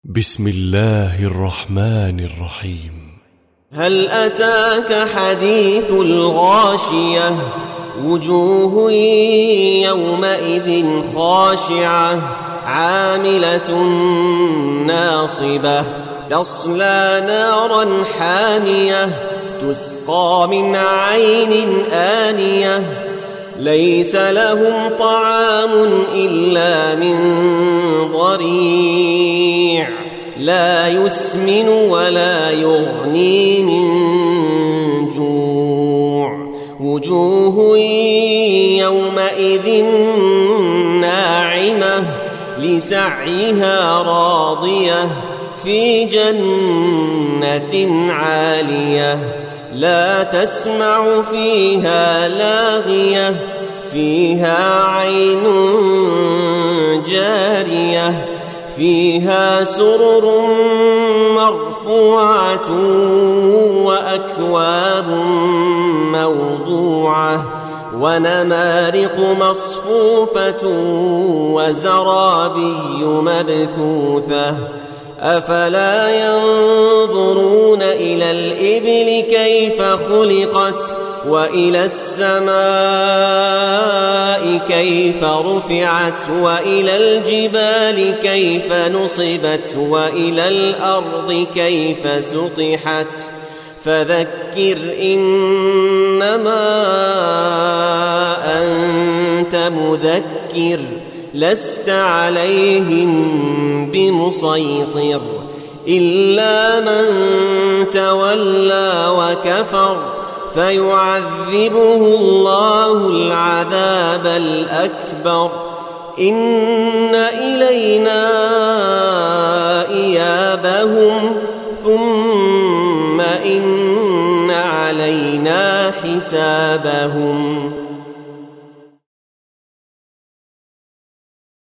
بسم الله الرحمن الرحيم. هل أتاك حديث الغاشية وجوه يومئذ خاشعة عاملة ناصبة تصلى نارا حامية تسقى من عين آنية ليس لهم طعام إلا من ضريع لا يسمن ولا يغني من جوع وجوه يومئذ ناعمة لسعيها راضية في جنة عالية لا تسمع فيها لاغية فيها عين جارية فيها سرر مرفوعة وأكواب موضوعة ونمارق مصفوفة وزرابي مبثوثة أفلا ينظرون إلى الإبل كيف خلقت وإلى السماء كيف رفعت وإلى الجبال كيف نصبت وإلى الأرض كيف سطحت فذكر إنما أنت مذكر لست عليهم بمسيطر إلا من تولى وكفر فيعذبه الله العذاب الأكبر إن إلينا إيابهم ثم إن علينا حسابهم.